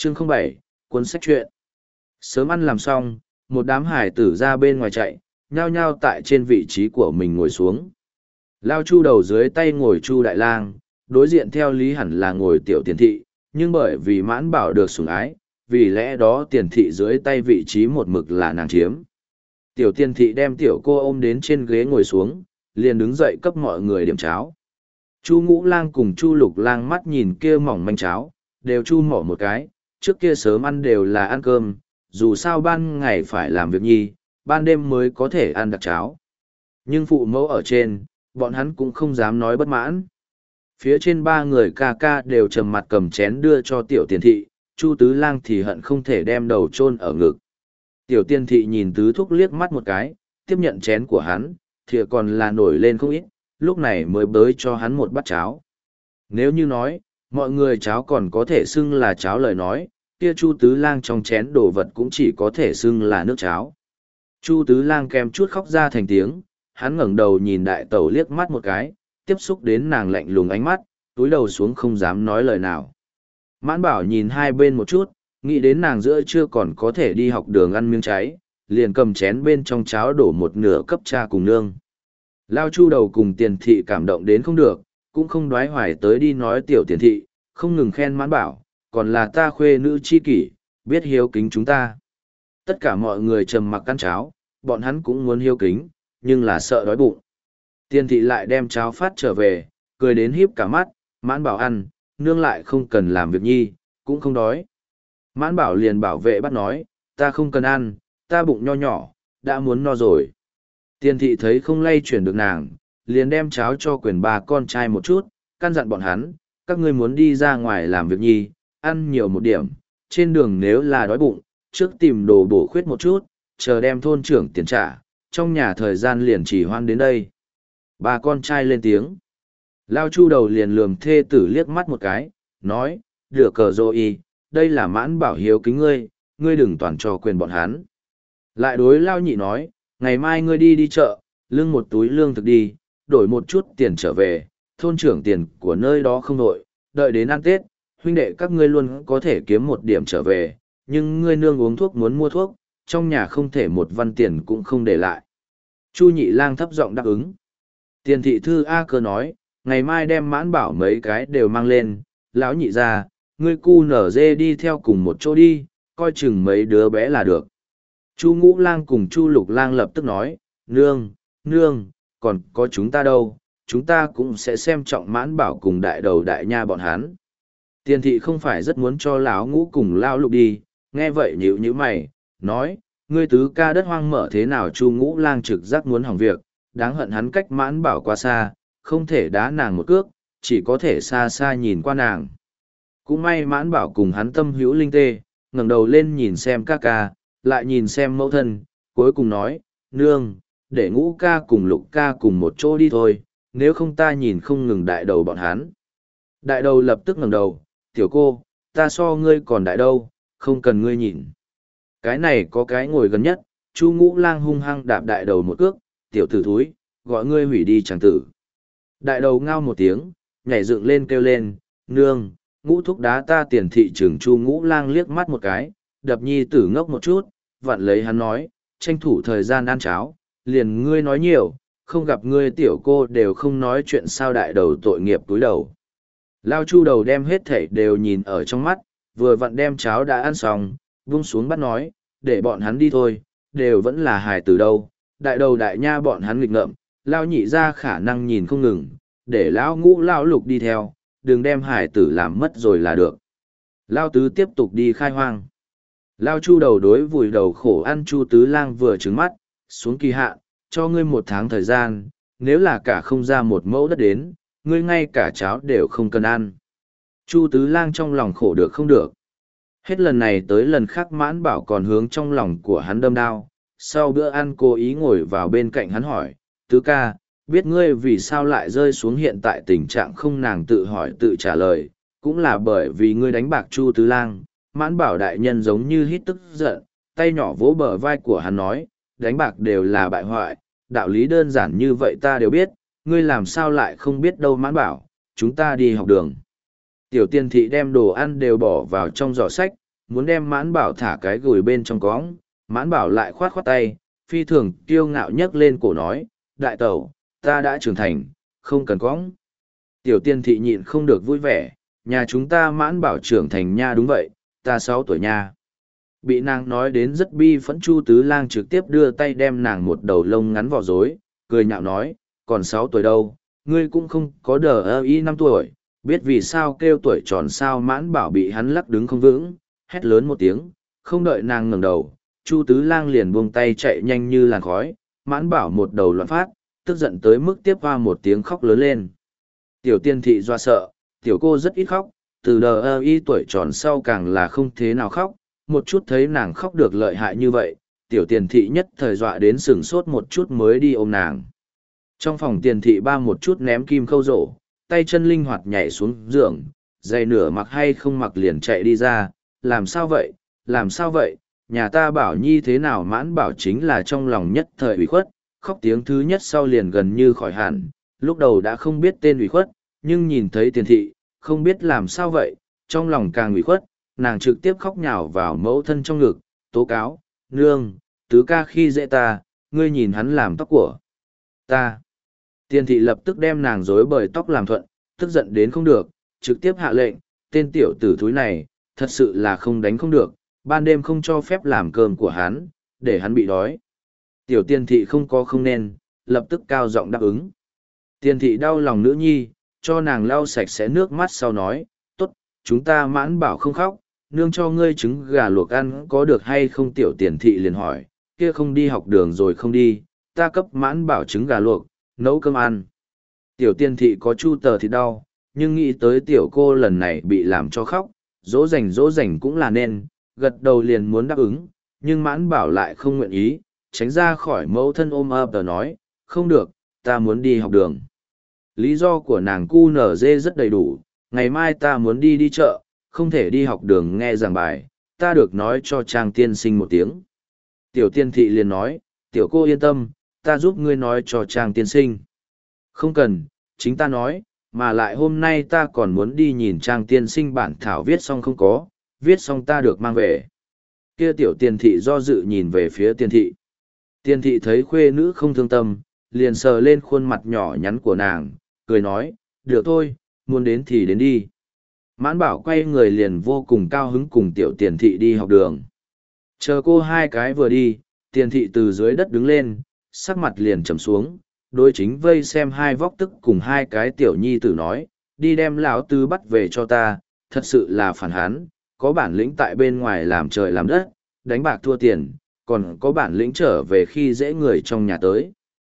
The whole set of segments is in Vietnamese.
Chương 07, cuốn sách truyện. Sớm ăn làm xong, một đám hải tử ra bên ngoài chạy, nhao nhao tại trên vị trí của mình ngồi xuống. Lao Chu đầu dưới tay ngồi Chu Đại Lang, đối diện theo lý hẳn là ngồi Tiểu Tiền Thị, nhưng bởi vì Mãn Bảo được sủng ái, vì lẽ đó Tiền Thị dưới tay vị trí một mực là nàng chiếm. Tiểu Tiền Thị đem tiểu cô ôm đến trên ghế ngồi xuống, liền đứng dậy cấp mọi người điểm cháo. Chu Ngũ Lang cùng Chu Lục Lang mắt nhìn kia mỏng manh cháo, đều chu mỏ một cái, trước kia sớm ăn đều là ăn cơm, dù sao ban ngày phải làm việc nhi, ban đêm mới có thể ăn đặc cháo. Nhưng phụ mẫu ở trên, bọn hắn cũng không dám nói bất mãn. Phía trên ba người ca ca đều trầm mặt cầm chén đưa cho Tiểu Tiền Thị, Chu Tứ Lang thì hận không thể đem đầu chôn ở ngực. Tiểu Tiền Thị nhìn Tứ Thúc liếc mắt một cái, tiếp nhận chén của hắn, thìa còn là nổi lên không ít, lúc này mới bới cho hắn một bát cháo. Nếu như nói, mọi người cháo còn có thể xưng là cháo lời nói, kia Chu Tứ Lang trong chén đồ vật cũng chỉ có thể xưng là nước cháo. Chu Tứ Lang kèm chút khóc ra thành tiếng, hắn ngẩng đầu nhìn đại tẩu liếc mắt một cái, tiếp xúc đến nàng lạnh lùng ánh mắt, túi đầu xuống không dám nói lời nào. Mãn Bảo nhìn hai bên một chút, nghĩ đến nàng giữa chưa còn có thể đi học đường ăn miếng cháy, liền cầm chén bên trong cháo đổ một nửa cấp cha cùng nương. Lao Chu đầu cùng Tiền Thị cảm động đến không được, cũng không đoái hoài tới đi nói Tiểu Tiền Thị, không ngừng khen Mãn Bảo, còn là ta khuê nữ chi kỷ, biết hiếu kính chúng ta. Tất cả mọi người trầm mặc ăn cháo, bọn hắn cũng muốn hiếu kính, nhưng là sợ đói bụng. Tiền Thị lại đem cháo phát trở về, cười đến híp cả mắt, Mãn Bảo ăn, nương lại không cần làm việc nhi, cũng không đói. Mãn Bảo liền bảo vệ bắt nói, ta không cần ăn, ta bụng nho nhỏ, đã muốn no rồi. Tiền Thị thấy không lay chuyển được nàng, liền đem cháo cho quyền bà con trai một chút, căn dặn bọn hắn, các ngươi muốn đi ra ngoài làm việc nhi, ăn nhiều một điểm, trên đường nếu là đói bụng, trước tìm đồ bổ khuyết một chút, chờ đem thôn trưởng tiền trả, trong nhà thời gian liền chỉ hoan đến đây. Bà con trai lên tiếng. Lao Chu đầu liền lườm thê tử liếc mắt một cái, nói, được cờ dô y, đây là Mãn Bảo hiếu kính ngươi, ngươi đừng toàn cho quyền bọn hắn. Lại đối Lao Nhị nói, ngày mai ngươi đi chợ, lưng một túi lương thực đi, đổi một chút tiền trở về, thôn trưởng tiền của nơi đó không nội, đợi đến ăn Tết, huynh đệ các ngươi luôn có thể kiếm một điểm trở về, nhưng ngươi nương uống thuốc muốn mua thuốc, trong nhà không thể một văn tiền cũng không để lại. Chu Nhị Lang thấp giọng đáp ứng. Tiền Thị thư A Cơ nói, ngày mai đem Mãn Bảo mấy cái đều mang lên, lão nhị ra, ngươi cu nở dê đi theo cùng một chỗ đi, coi chừng mấy đứa bé là được. Chu Ngũ Lang cùng Chu Lục Lang lập tức nói, nương, còn có chúng ta đâu, chúng ta cũng sẽ xem trọng Mãn Bảo cùng đại đầu đại nha bọn hắn. Tiền Thị không phải rất muốn cho lão Ngũ cùng lão Lục đi, nghe vậy nhíu nhíu mày, nói, ngươi tứ ca đất hoang mở thế nào. Chu Ngũ Lang trực giác muốn hỏng việc, đáng hận hắn cách Mãn Bảo quá xa, không thể đá nàng một cước, chỉ có thể xa xa nhìn qua nàng. Cũng may Mãn Bảo cùng hắn tâm hữu linh tê, ngẩng đầu lên nhìn xem ca ca, lại nhìn xem mẫu thân, cuối cùng nói, nương, để Ngũ ca cùng Lục ca cùng một chỗ đi thôi, nếu không ta nhìn không ngừng đại đầu bọn hắn. Đại đầu lập tức ngẩng đầu, tiểu cô, ta so ngươi còn đại đâu, không cần ngươi nhìn. Cái này có cái ngồi gần nhất, Chu Ngũ Lang hung hăng đạp đại đầu một cước, tiểu tử thúi, gọi ngươi hủy đi chẳng tử. Đại đầu ngao một tiếng, nhảy dựng lên kêu lên, nương, Ngũ thúc đá ta. Tiền Thị trưởng Chu Ngũ Lang liếc mắt một cái, đập nhi tử ngốc một chút, vặn lấy hắn nói, tranh thủ thời gian ăn cháo, liền ngươi nói nhiều, không gặp ngươi tiểu cô đều không nói chuyện sao. Đại đầu tội nghiệp túi đầu. Lao Chu đầu đem hết thảy đều nhìn ở trong mắt, vừa vặn đem cháo đã ăn xong, vung xuống bắt nói, để bọn hắn đi thôi, đều vẫn là hài từ đâu. Đại đầu đại nha bọn hắn nghịch ngợm, Lao Nhị ra khả năng nhìn không ngừng, để Lão Ngũ Lão Lục đi theo, đừng đem hài tử làm mất rồi là được. Lao Tứ tiếp tục đi khai hoang. Lao Chu đầu đối vùi đầu khổ ăn Chu Tứ Lang vừa trứng mắt, xuống kỳ hạn, cho ngươi 1 tháng thời gian, nếu là cả không ra một mẫu đất đến, ngươi ngay cả cháo đều không cần ăn. Chu Tứ Lang trong lòng khổ được không được. Hết lần này tới lần khác Mãn Bảo còn hướng trong lòng của hắn đâm đao. Sau bữa ăn cố ý ngồi vào bên cạnh hắn hỏi, Tứ ca, biết ngươi vì sao lại rơi xuống hiện tại tình trạng không. Nàng tự hỏi tự trả lời, cũng là bởi vì ngươi đánh bạc Chu Tứ Lang. Mãn Bảo đại nhân giống như hít tức giận, tay nhỏ vỗ bờ vai của hắn nói, đánh bạc đều là bại hoại, đạo lý đơn giản như vậy ta đều biết, ngươi làm sao lại không biết đâu. Mãn Bảo, chúng ta đi học đường. Tiểu Tiền Thị đem đồ ăn đều bỏ vào trong giỏ sách, muốn đem Mãn Bảo thả cái gùi bên trong cõng. Mãn Bảo lại khoát khoát tay, phi thường kiêu ngạo nhấc lên cổ nói, đại tẩu, ta đã trưởng thành, không cần cõng. Tiểu Tiên thị nhịn không được vui vẻ, nhà chúng ta Mãn Bảo trưởng thành nha, đúng vậy, ta 6 tuổi nha. Bị nàng nói đến rất bi phẫn, Chu Tứ Lang trực tiếp đưa tay đem nàng một đầu lông ngắn vỏ rối, cười nhạo nói, còn 6 tuổi đâu, ngươi cũng không có đờ y 5 tuổi, biết vì sao kêu tuổi tròn sao. Mãn Bảo bị hắn lắc đứng không vững, hét lớn một tiếng, không đợi nàng ngẩng đầu, Chu Tứ Lang liền buông tay chạy nhanh như làn khói. Mãn Bảo một đầu loạn phát, tức giận tới mức tiếp hoa một tiếng khóc lớn lên. Tiểu Tiên thị doa sợ, tiểu cô rất ít khóc, từ đờ y tuổi tròn sau càng là không thế nào khóc, một chút thấy nàng khóc được lợi hại như vậy, tiểu Tiền thị nhất thời dọa đến sửng sốt một chút mới đi ôm nàng. Trong phòng Tiền thị ba một chút ném kim khâu rổ, tay chân linh hoạt nhảy xuống giường, giày nửa mặc hay không mặc liền chạy đi ra, làm sao vậy, làm sao vậy, nhà ta Bảo Nhi thế nào. Mãn Bảo chính là trong lòng nhất thời ủy khuất, khóc tiếng thứ nhất sau liền gần như khỏi hẳn, lúc đầu đã không biết tên ủy khuất, nhưng nhìn thấy Tiền thị, không biết làm sao vậy, trong lòng càng ủy khuất, nàng trực tiếp khóc nhào vào mẫu thân trong ngực, tố cáo, nương, tứ ca khi dễ ta, ngươi nhìn hắn làm tóc của ta. Tiền thị lập tức đem nàng rối bời tóc làm thuận, tức giận đến không được, trực tiếp hạ lệnh, tên tiểu tử thúi này, thật sự là không đánh không được, ban đêm không cho phép làm cơm của hắn, để hắn bị đói. Tiểu Tiền thị không có không nên, lập tức cao giọng đáp ứng. Tiền thị đau lòng nữ nhi, cho nàng lau sạch sẽ nước mắt sau nói, tốt, chúng ta Mãn Bảo không khóc, nương cho ngươi trứng gà luộc ăn có được hay không. Tiểu Tiền thị liền hỏi, kia không đi học đường rồi không đi, ta cấp Mãn Bảo trứng gà luộc, nấu cơm ăn. Tiểu Tiền thị có chu tờ thì đau, nhưng nghĩ tới tiểu cô lần này bị làm cho khóc, dỗ dành cũng là nên, gật đầu liền muốn đáp ứng, nhưng Mãn Bảo lại không nguyện ý, tránh ra khỏi mẫu thân ôm ấp tờ nói, không được, ta muốn đi học đường. Lý do của nàng cu nở dê rất đầy đủ, ngày mai ta muốn đi chợ, không thể đi học đường nghe giảng bài, ta được nói cho Trang tiên sinh một tiếng. Tiểu Tiên thị liền nói, tiểu cô yên tâm, ta giúp ngươi nói cho Trang tiên sinh. Không cần, chính ta nói, mà lại hôm nay ta còn muốn đi nhìn Trang tiên sinh bản thảo viết xong không có, viết xong ta được mang về. Kia tiểu Tiên thị do dự nhìn về phía Tiên thị. Tiên thị thấy khuê nữ không thương tâm, liền sờ lên khuôn mặt nhỏ nhắn của nàng, cười nói, được thôi, muốn đến thì đến đi. Mãn Bảo quay người liền vô cùng cao hứng cùng tiểu Tiền thị đi học đường. Chờ cô hai cái vừa đi, Tiền thị từ dưới đất đứng lên, sắc mặt liền trầm xuống, đối chính vây xem hai vóc tức cùng hai cái tiểu nhi tử nói, đi đem lão tứ bắt về cho ta, thật sự là phản hán, có bản lĩnh tại bên ngoài làm trời làm đất, đánh bạc thua tiền, còn có bản lĩnh trở về khi dễ người trong nhà tới.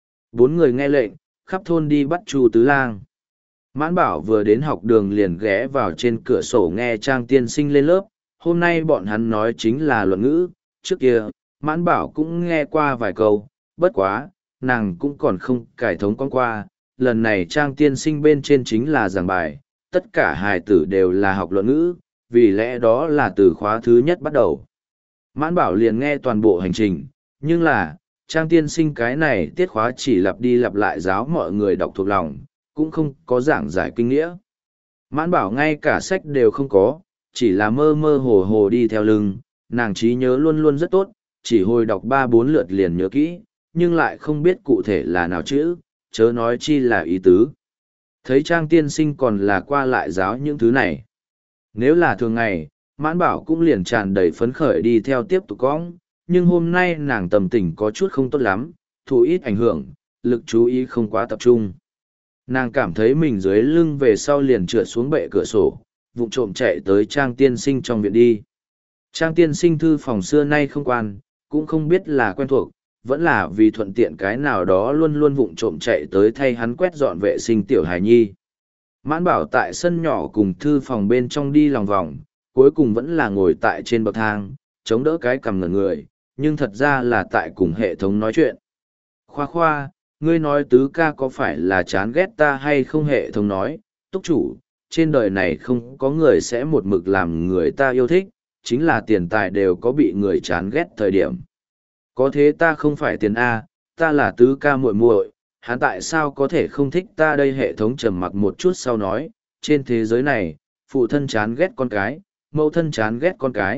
4 người nghe lệnh, khắp thôn đi bắt Chu Tứ Lang. Mãn Bảo vừa đến học đường liền ghé vào trên cửa sổ nghe Trang tiên sinh lên lớp, hôm nay bọn hắn nói chính là luận ngữ, trước kia, Mãn Bảo cũng nghe qua vài câu, bất quá, nàng cũng còn không cải thống con qua, lần này Trang tiên sinh bên trên chính là giảng bài, tất cả hài tử đều là học luận ngữ, vì lẽ đó là từ khóa thứ nhất bắt đầu. Mãn Bảo liền nghe toàn bộ hành trình, nhưng là, Trang tiên sinh cái này tiết khóa chỉ lặp đi lặp lại giáo mọi người đọc thuộc lòng, cũng không có giảng giải kinh nghĩa. Mãn Bảo ngay cả sách đều không có, chỉ là mơ mơ hồ hồ đi theo lưng, nàng trí nhớ luôn luôn rất tốt, chỉ hồi đọc 3-4 lượt liền nhớ kỹ, nhưng lại không biết cụ thể là nào chữ, chớ nói chi là ý tứ. Thấy Trang tiên sinh còn là qua lại giáo những thứ này. Nếu là thường ngày, Mãn Bảo cũng liền tràn đầy phấn khởi đi theo tiếp tục cõng, nhưng hôm nay nàng tâm tình có chút không tốt lắm, thụ ít ảnh hưởng, lực chú ý không quá tập trung. Nàng cảm thấy mình dưới lưng về sau liền trượt xuống bệ cửa sổ, vụng trộm chạy tới Trang tiên sinh trong viện đi. Trang tiên sinh thư phòng xưa nay không quan, cũng không biết là quen thuộc, vẫn là vì thuận tiện cái nào đó luôn luôn vụng trộm chạy tới thay hắn quét dọn vệ sinh tiểu hài nhi. Mãn Bảo tại sân nhỏ cùng thư phòng bên trong đi lòng vòng, cuối cùng vẫn là ngồi tại trên bậc thang, chống đỡ cái cằm ngẩn người, nhưng thật ra là tại cùng hệ thống nói chuyện. Khoa khoa, ngươi nói tứ ca có phải là chán ghét ta hay không? Hệ thống nói, túc chủ, trên đời này không có người sẽ một mực làm người ta yêu thích, chính là tiền tài đều có bị người chán ghét thời điểm. Có thế ta không phải tiền A, ta là tứ ca muội muội, hắn tại sao có thể không thích ta đây? Hệ thống trầm mặc một chút sau nói, trên thế giới này, phụ thân chán ghét con cái, mẫu thân chán ghét con cái,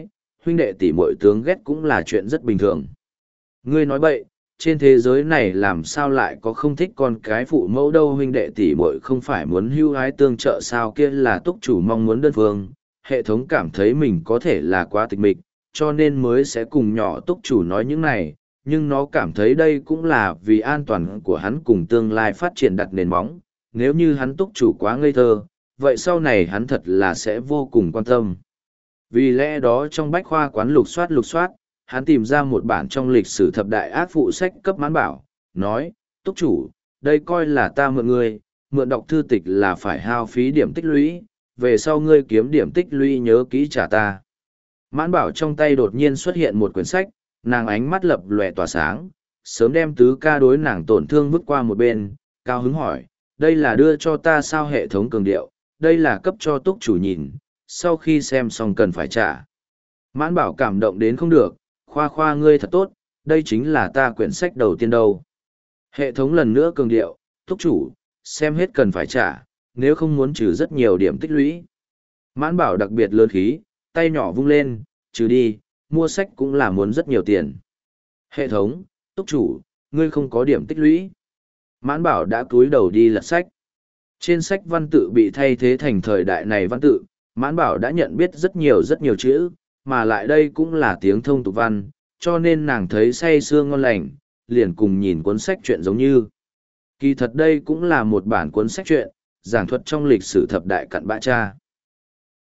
huynh đệ tỷ muội tướng ghét cũng là chuyện rất bình thường. Ngươi nói bậy, trên thế giới này làm sao lại có không thích con cái phụ mẫu đâu, huynh đệ tỷ muội không phải muốn hưu hái tương trợ sao, kia là túc chủ mong muốn đơn phương, hệ thống cảm thấy mình có thể là quá tịch mịch, cho nên mới sẽ cùng nhỏ túc chủ nói những này, nhưng nó cảm thấy đây cũng là vì an toàn của hắn cùng tương lai phát triển đặt nền móng, nếu như hắn túc chủ quá ngây thơ, vậy sau này hắn thật là sẽ vô cùng quan tâm. Vì lẽ đó trong bách khoa quán lục soát, hắn tìm ra một bản trong lịch sử thập đại ác phụ sách cấp Mãn Bảo, nói, túc chủ, đây coi là ta mượn ngươi, mượn đọc thư tịch là phải hao phí điểm tích lũy, về sau ngươi kiếm điểm tích lũy nhớ kỹ trả ta. Mãn Bảo trong tay đột nhiên xuất hiện một quyển sách, nàng ánh mắt lập lòe tỏa sáng, sớm đem tứ ca đối nàng tổn thương vứt qua một bên, cao hứng hỏi, đây là đưa cho ta sao, hệ thống cường điệu, đây là cấp cho túc chủ nhìn, sau khi xem xong cần phải trả. Mãn Bảo cảm động đến không được, khoa khoa ngươi thật tốt, đây chính là ta quyển sách đầu tiên đâu. Hệ thống lần nữa cường điệu, túc chủ, xem hết cần phải trả, nếu không muốn trừ rất nhiều điểm tích lũy. Mãn Bảo đặc biệt lớn khí, tay nhỏ vung lên, trừ đi, mua sách cũng là muốn rất nhiều tiền. Hệ thống, túc chủ, ngươi không có điểm tích lũy. Mãn Bảo đã cúi đầu đi lật sách. Trên sách văn tự bị thay thế thành thời đại này văn tự, Mãn Bảo đã nhận biết rất nhiều chữ, mà lại đây cũng là tiếng thông tục văn, cho nên nàng thấy say sưa ngon lành, liền cùng nhìn cuốn sách truyện giống như. Kỳ thật đây cũng là một bản cuốn sách truyện, giảng thuật trong lịch sử thập đại cặn bã cha.